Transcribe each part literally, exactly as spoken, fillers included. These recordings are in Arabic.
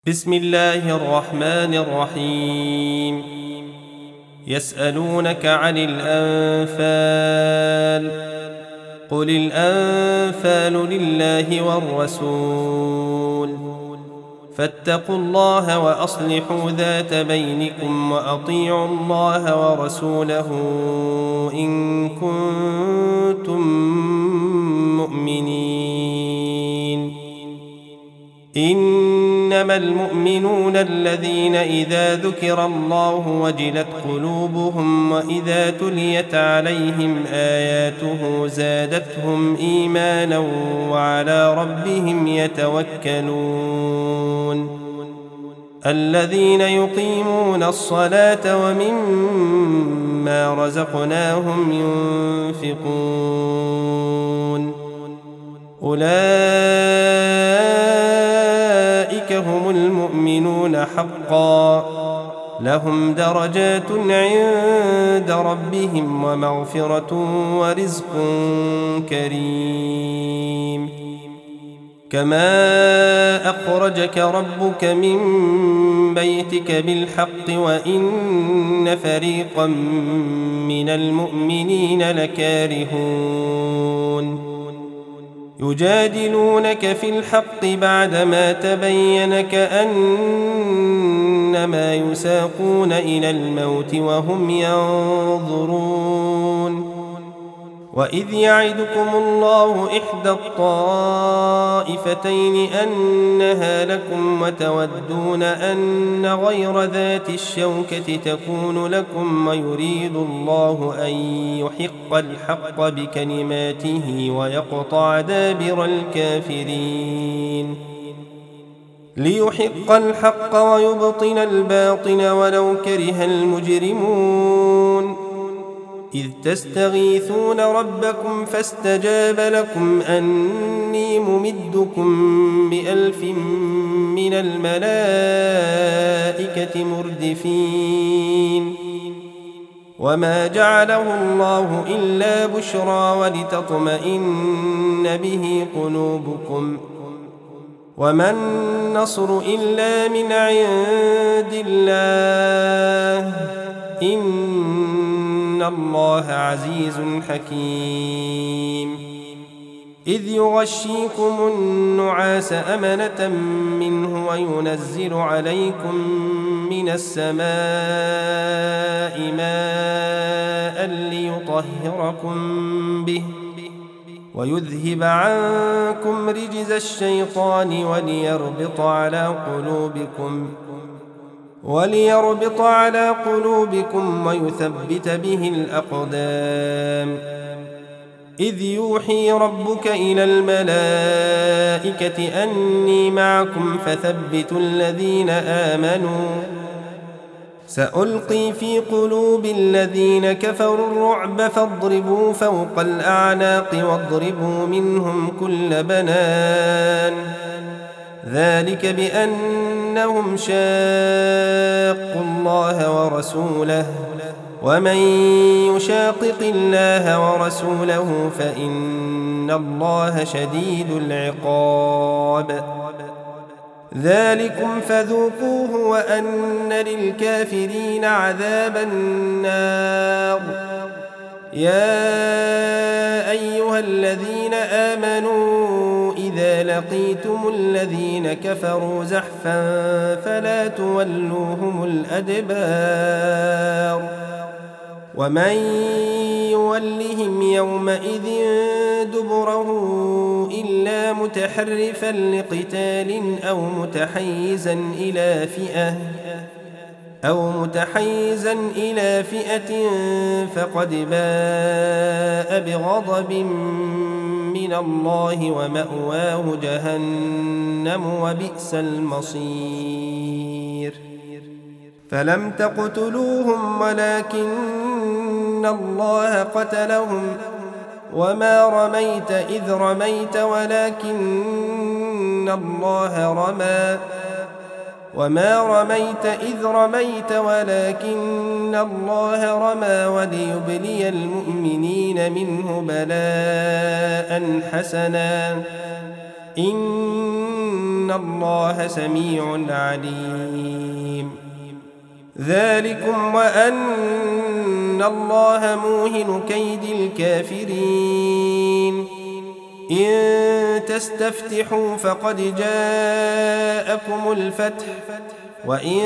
بسم الله الرحمن الرحيم. يسألونك عن الأنفال، قل الأنفال لله والرسول، فاتقوا الله وأصلحوا ذات بينكم وأطيعوا الله ورسوله إن كنتم مؤمنين. إنما المؤمنون الذين إذا ذكر الله وجلت قلوبهم وإذا تليت عليهم آياته زادتهم إيمانا وعلى ربهم يتوكلون. الذين يقيمون الصلاة ومما رزقناهم ينفقون أولئك هم المؤمنون حقا، لهم درجات عند ربهم ومغفرة ورزق كريم. كما أخرجك ربك من بيتك بالحق وإن فريقا من المؤمنين لكارهون يجادلونك في الحق بعدما تبين كأنما يساقون إلى الموت وهم ينظرون. وإذ يعدكم الله إحدى الطائفتين أنها لكم وتودون أن غير ذات الشوكة تكون لكم ويريد الله أن يحق الحق بكلماته ويقطع دابر الكافرين ليحق الحق ويبطل الباطل ولو كره المجرمون. إذ تستغيثون ربكم فاستجاب لكم أني ممدكم بألف من الملائكة مردفين. وما جعله الله إلا بشرى ولتطمئن به قلوبكم، وما النصر إلا من عند الله إن الله عزيز حكيم. إذ يغشيكم النعاس أمنة منه وينزل عليكم من السماء ماء ليطهركم به ويذهب عنكم رجز الشيطان وليربط على قلوبكم وليربط على قلوبكم ويثبت به الأقدام. إذ يوحي ربك إلى الملائكة أني معكم فثبتوا الذين آمنوا سألقي في قلوب الذين كفروا الرعب فاضربوا فوق الأعناق واضربوا منهم كل بنان. ذلك بأنهم شاقوا الله ورسوله ومن يشاقق الله ورسوله فإن الله شديد العقاب. ذلكم فذوقوه وأن للكافرين عذاب النار. يا أيها الذين آمنوا إذا لقيتم الذين كفروا زحفا فلا تولوهم الأدبار. ومن يولهم يومئذ دبره إلا متحرفا لقتال أو متحيزا إلى فئة أو متحيزا إلى فئة فقد باء بغضب من الله ومأواه جهنم وبئس المصير. فلم تقتلوهم ولكن الله قتلهم وما رميت إذ رميت ولكن الله رمى وما رميت إذ رميت ولكن الله رمى وليبلي المؤمنين منه بلاء حسنا إن إن الله سميع عليم. ذلكم وأن الله موهن كيد الكافرين. إن تستفتحوا فقد جاءكم الفتح وإن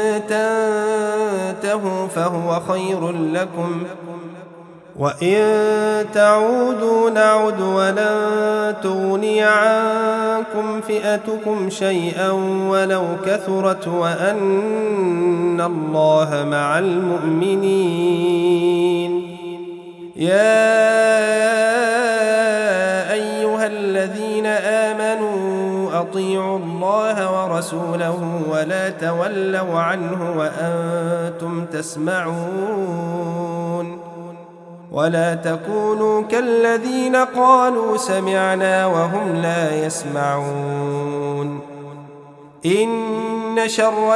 تنتهوا فهو خير لكم وإن تعودوا نعد ولن تغني عنكم فئتكم شيئا ولو كثرت وأن الله مع المؤمنين. يا أيها الذين آمنوا أطيعوا الله ورسوله ولا تولوا عنه وأنتم تسمعون ولا تكونوا كالذين قالوا سمعنا وهم لا يسمعون. إن شر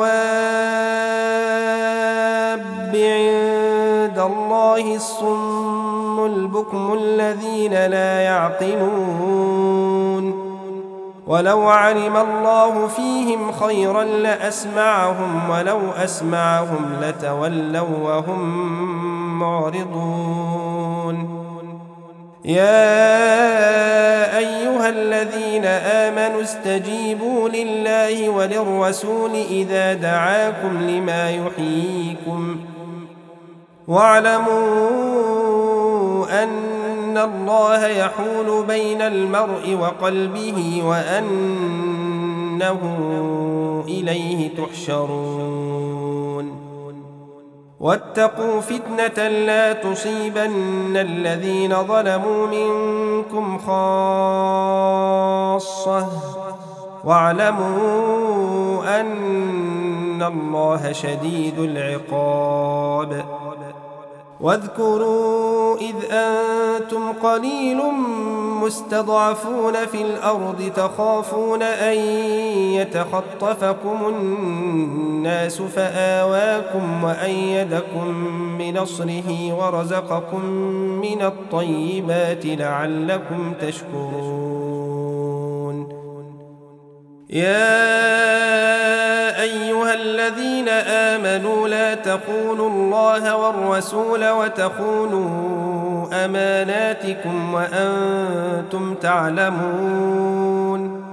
الدواب عند الله الصم البكم الذين لا يعقلون. ولو علم الله فيهم خيرا لأسمعهم ولو أسمعهم لتولوا وهم معرضون. يا أيها الذين آمنوا استجيبوا لله وللرسول إذا دعاكم لما يحييكم واعلموا أن الله يحول بين المرء وقلبه وأنه إليه تحشرون. واتقوا فتنة لا تصيبن الذين ظلموا منكم خاصة واعلموا أن الله شديد العقاب. واذكروا إذ أنتم قليل مستضعفون في الأرض تخافون أن يتخطفكم الناس فآواكم وأيدكم بنصره ورزقكم من الطيبات لعلكم تشكرون. يا أيها الذين آمنوا لا تخونوا الله والرسول وتخونوا أماناتكم وأنتم تعلمون.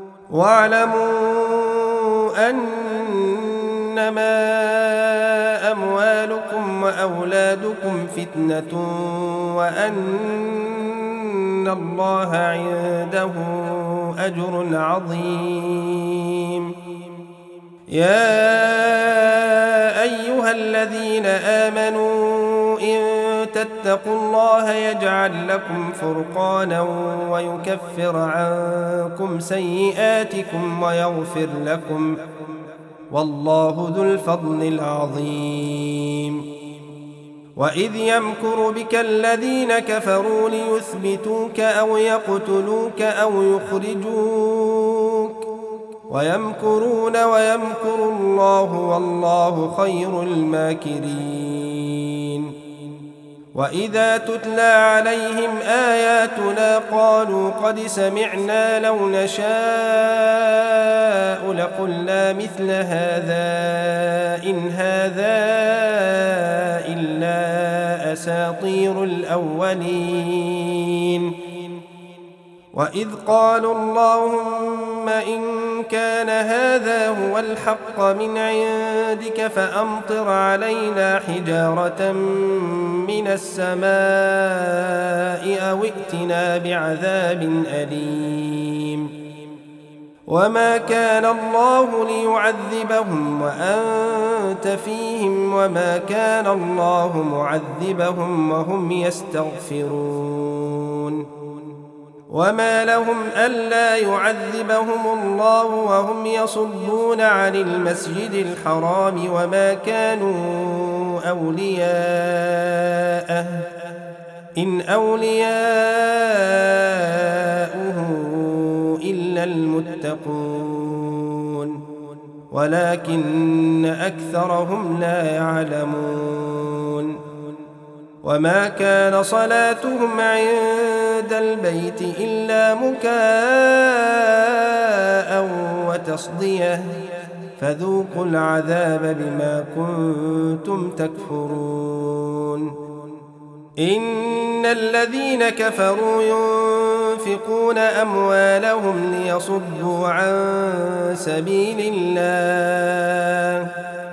واعلموا أنما أموالكم وأولادكم فتنة وأن الله عنده أجر عظيم. يا أيها الذين آمنوا إن تتقوا الله يجعل لكم فرقانا ويكفر عنكم سيئاتكم ويغفر لكم والله ذو الفضل العظيم. وإذ يمكر بك الذين كفروا ليثبتوك أو يقتلوك أو يخرجوك ويمكرون ويمكر الله والله خير الماكرين. وإذا تتلى عليهم آياتنا قالوا قد سمعنا لو نشاء لقلنا مثل هذا إن هذا إلا أساطير الأولين. وإذ قالوا اللهم إن كان هذا هو الحق من عندك فأمطر علينا حجارة من السماء أو ائتنا بعذاب أليم. وما كان الله ليعذبهم وأنت فيهم وما كان الله معذبهم وهم يستغفرون. وما لهم ألا يعذبهم الله وهم يصدون عن المسجد الحرام وما كانوا أولياءه إن أولياؤه إلا المتقون ولكن أكثرهم لا يعلمون. وما كان صلاتهم عند عند البيت إلا مكاء وتصديه فذوقوا العذاب بما كنتم تكفرون. إن الذين كفروا ينفقون أموالهم ليصدوا عن سبيل الله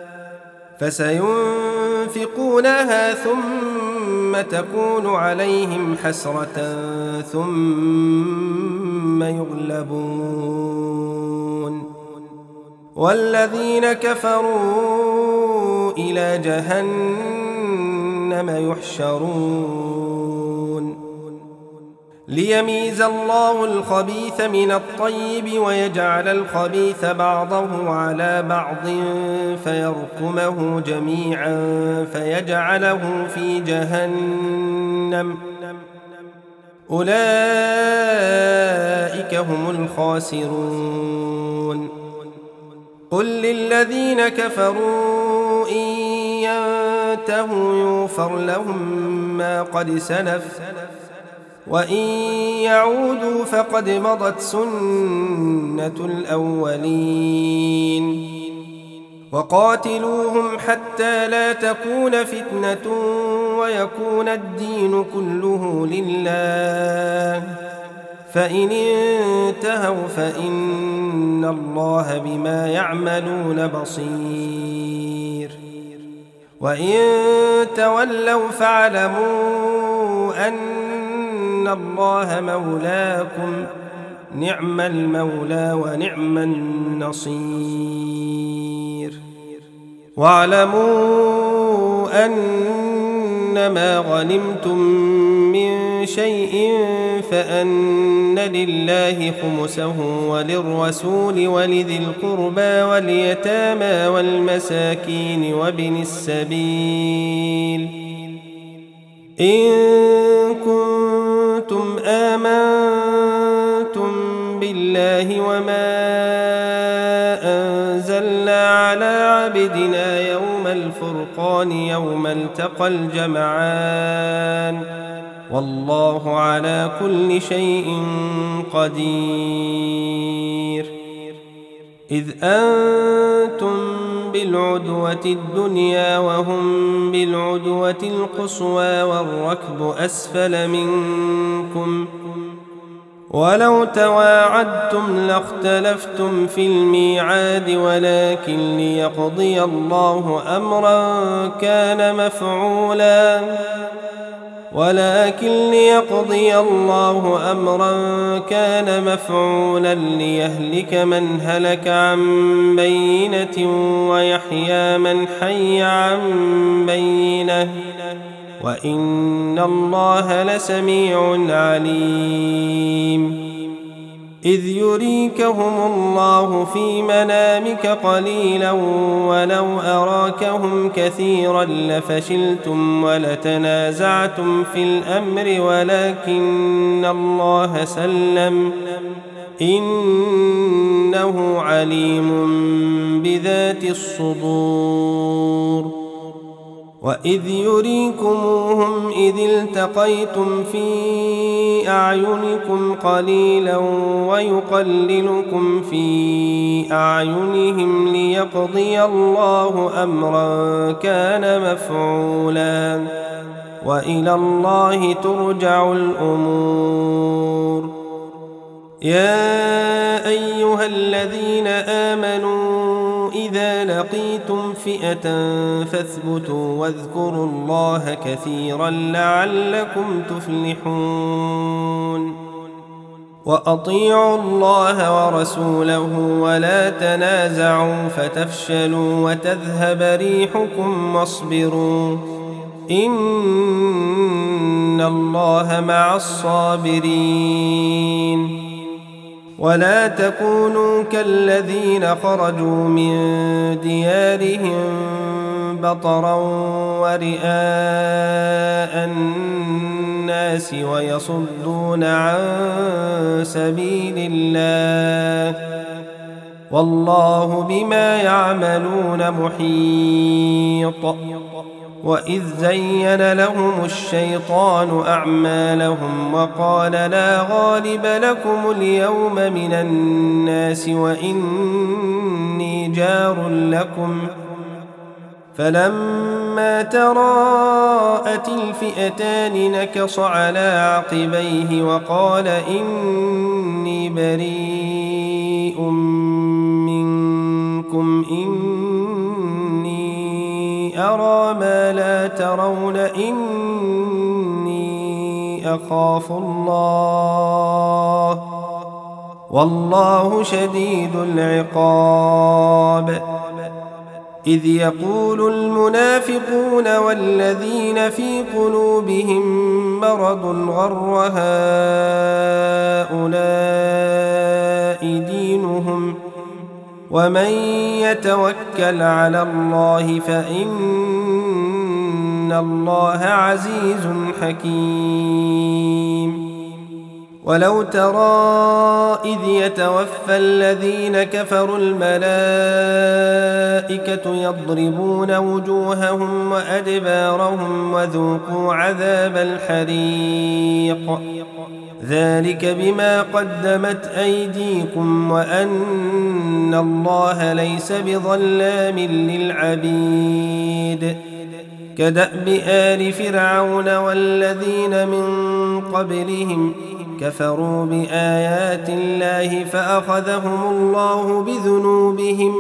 فسينفقونها ثم تكون عليهم حسرة ثم يغلبون والذين كفروا إلى جهنم يحشرون ليميز الله الخبيث من الطيب ويجعل الخبيث بعضه على بعض فيركمه جميعا فيجعله في جهنم أولئك هم الخاسرون. قل للذين كفروا إن ينتهوا يغفر لهم ما قد سلف وإن يعودوا فقد مضت سنة الأولين وقاتلوهم حتى لا تكون فتنة ويكون الدين كله لله فإن انتهوا فإن الله بما يعملون بصير وإن تولوا فاعلموا أن الله مولاكم نعم المولى ونعم النصير. واعلموا أنما غنمتم من شيء فأن لله خمسه وللرسول ولذي القربى واليتامى والمساكين وابن السبيل إن كنتم آمنتم بالله وما أنزلنا على عبدنا يوم الفرقان يوم التقى الجمعان والله على كل شيء قدير. إذ أنتم بالعدوة الدنيا وهم بالعدوة القصوى والركب أسفل منكم ولو تواعدتم لاختلفتم في الميعاد ولكن ليقضي الله أمرا كان مفعولا ولكن ليقضي الله أمرا كان مفعولا ليهلك من هلك عن بينة ويحيى من حي عن بينة وإن الله لسميع عليم. إذ يريكهم الله في منامك قليلا ولو أراكهم كثيرا لفشلتم ولتنازعتم في الأمر ولكن الله سلم إنه عليم بذات الصدور. وإذ يريكموهم إذ التقيتم في أعينكم قليلا ويقللكم في أعينهم ليقضي الله أمرا كان مفعولا وإلى الله ترجع الأمور. يا أيها الذين آمنوا إذا لقيتم فئة فاثبتوا واذكروا الله كثيرا لعلكم تفلحون. وأطيعوا الله ورسوله ولا تنازعوا فتفشلوا وتذهب ريحكم واصبروا إن الله مع الصابرين. ولا تكونوا كالذين خرجوا من ديارهم بطرا ورئاء الناس ويصدون عن سبيل الله والله بما يعملون محيط. وإذ زين لهم الشيطان أعمالهم وقال لا غالب لكم اليوم من الناس وإني جار لكم فلما تراءت الفئتان نكص على عقبيه وقال إني بريء منكم إني أرى ما لا ترون إني أخاف الله والله شديد العقاب. إذ يقول المنافقون والذين في قلوبهم مرض غر هؤلاء دينهم ومن يتوكل على الله فإن الله عزيز حكيم. ولو ترى إذ يتوفى الذين كفروا الملائكة يضربون وجوههم وأدبارهم وذوقوا عذاب الحريق ذلك بما قدمت أيديكم وأن الله ليس بظلام للعبيد. كدأب آل فرعون والذين من قبلهم كفروا بآيات الله فأخذهم الله بذنوبهم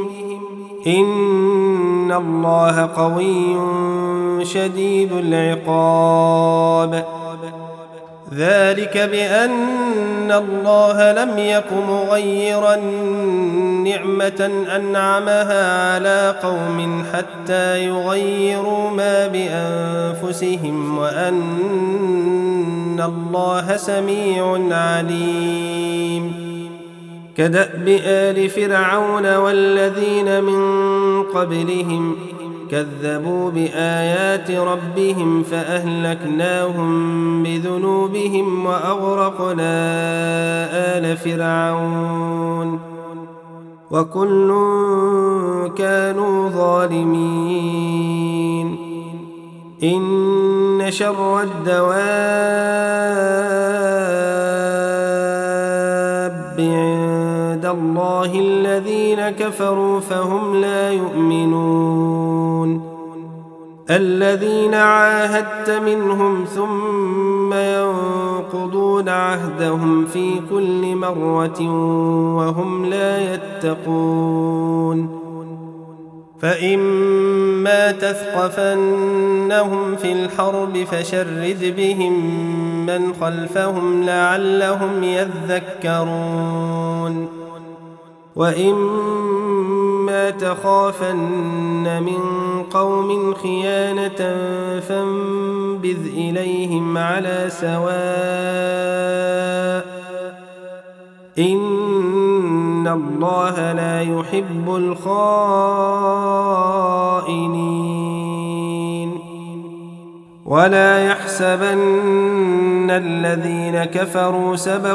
إن الله قوي شديد العقاب. ذلك بأن الله لم يك مغيرا نعمة أنعمها على قوم حتى يغيروا ما بأنفسهم وأن الله سميع عليم. كدأب آل فرعون والذين من قبلهم كذبوا بآيات ربهم فأهلكناهم بذنوبهم وأغرقنا آل فرعون وكل كانوا ظالمين. إن شر الدواب عند الله الذين كفروا فهم لا يؤمنون. الذين عاهدت منهم ثم ينقضون عهدهم في كل مرة وهم لا يتقون. فإما تثقفنهم في الحرب فشرد بهم من خلفهم لعلهم يذكرون. وإما تخافن من قوم خيانة فانبذ إليهم على سواء إن الله لا يحب الخائنين. ولا يحسبن الذين كفروا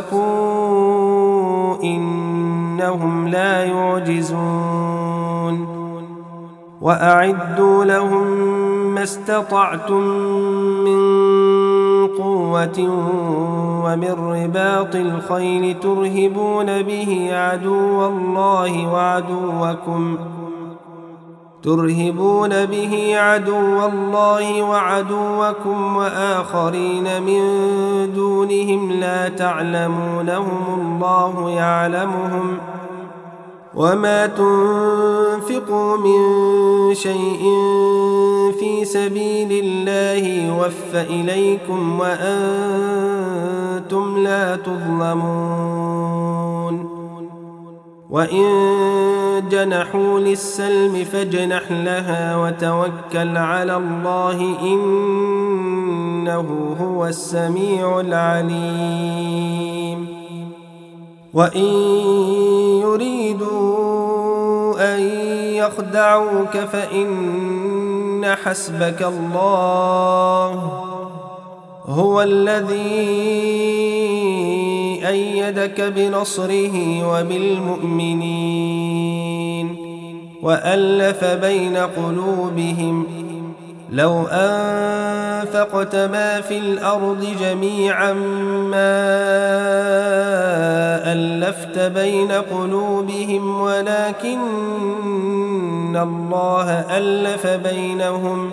سبقوا إنهم لا يعجزون. وأعدوا لهم ما استطعتم من قوة ومن رباط الخيل ترهبون به عدو الله وعدوكم ترهبون به عدو الله وعدوكم وآخرين من دونهم لا تعلمونهم الله يعلمهم وما تنفقوا من شيء في سبيل الله يوفى إليكم وأنتم لا تظلمون. وإن جنحوا للسلم فاجنح لها وتوكل على الله إنه هو السميع العليم. وإن يريدوا أن يخدعوك فإن حسبك الله هو الذي أيدك بنصره وبالمؤمنين وألف بين قلوبهم لو أنفقت ما في الأرض جميعا ما ألفت بين قلوبهم ولكن الله ألف بينهم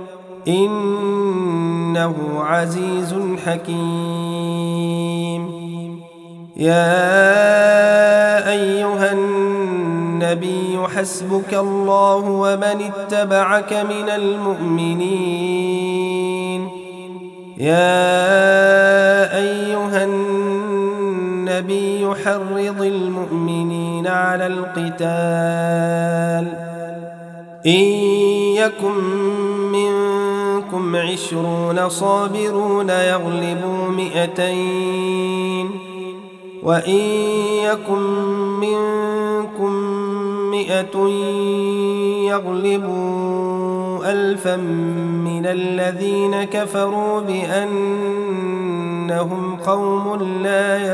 إنه عزيز حكيم. يا أيها النبي حسبك الله ومن اتبعك من المؤمنين. يا أيها النبي حرض المؤمنين على القتال إن يكن منكم عشرون صابرون يغلبوا مئتين وإن يكن منكم مئة يغلبوا ألفا من الذين كفروا بأنهم قوم لا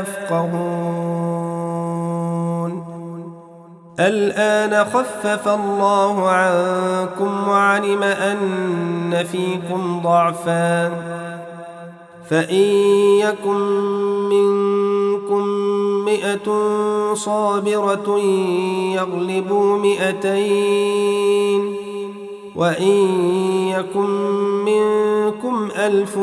يفقهون. الآن خفف الله عنكم وعلم أن فيكم ضعفا فإن يكن منكم مئة صابرة يغلبوا مئتين وإن يكن منكم ألف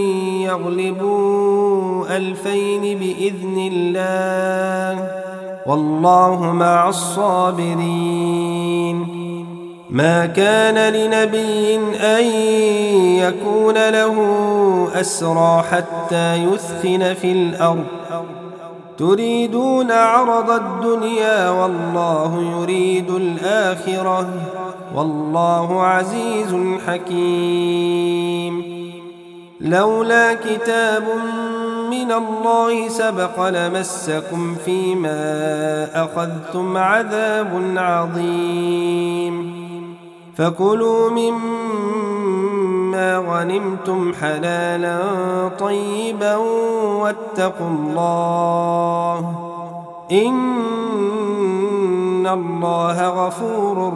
يغلبوا ألفين بإذن الله والله مع الصابرين. ما كان لنبي أن يكون له أسرى حتى يثخن في الأرض تريدون عرض الدنيا والله يريد الآخرة والله عزيز حكيم. لولا كتاب من الله سبق لمسكم فيما أخذتم عذاب عظيم. فكلوا مما غنمتم حلالا طيبا واتقوا الله إن الله غفور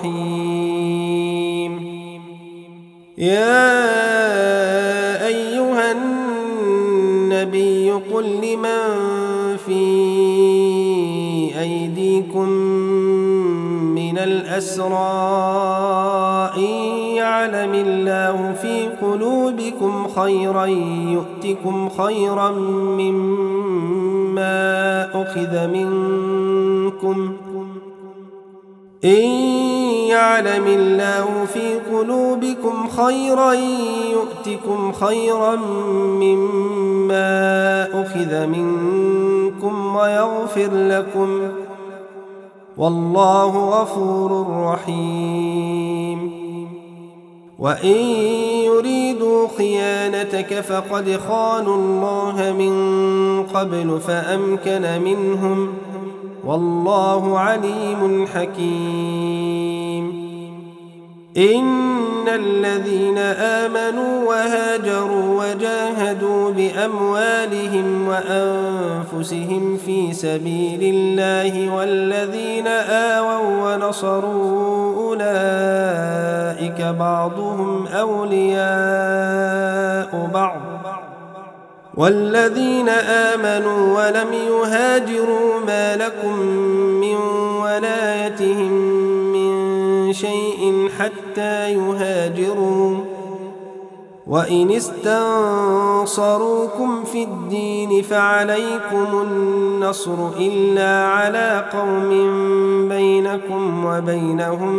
رحيم. يا أيها النبي قل لمن في أيديكم من الأسرى إن يعلم الله في قلوبكم خيرا يؤتكم خيرا مما أخذ منكم إن يعلم الله في قلوبكم خيرا يؤتكم خيرا مما أخذ منكم ويغفر لكم والله غفور رحيم. وإن يريدوا خيانتك فقد خانوا الله من قبل فأمكن منهم والله عليم حكيم. إن الذين آمنوا وهاجروا وجاهدوا بأموالهم وأنفسهم في سبيل الله والذين آووا ونصروا أولئك بعضهم أولياء بعض والذين آمنوا ولم يهاجروا ما لكم من ولايتهم من شيء حتى يهاجروا وإن استنصروكم في الدين فعليكم النصر إلا على قوم بينكم وبينهم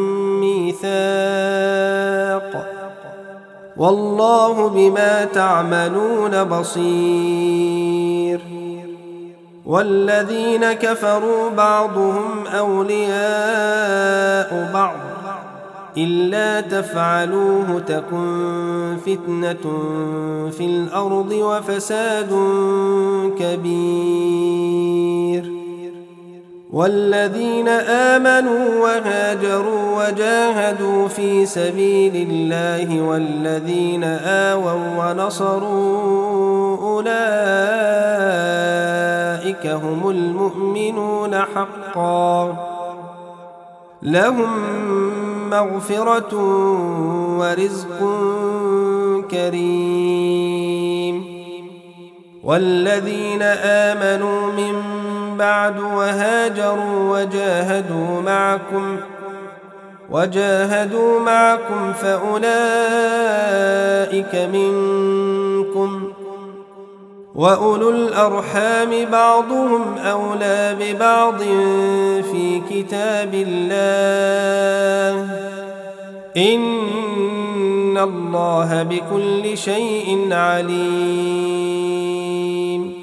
ميثاق والله بما تعملون بصير. والذين كفروا بعضهم أولياء بعض إلا تفعلوه تكن فتنة في الأرض وفساد كبير. والذين آمنوا وهاجروا وجاهدوا في سبيل الله والذين آووا ونصروا أولئك هم المؤمنون حقا لهم مغفرة ورزق كريم. والذين آمنوا من بعد وهاجروا وجاهدوا معكم وجاهدوا معكم فأولئك منكم، وأولو الأرحام بعضهم أولى ببعض في كتاب الله، إن الله بكل شيء عليم.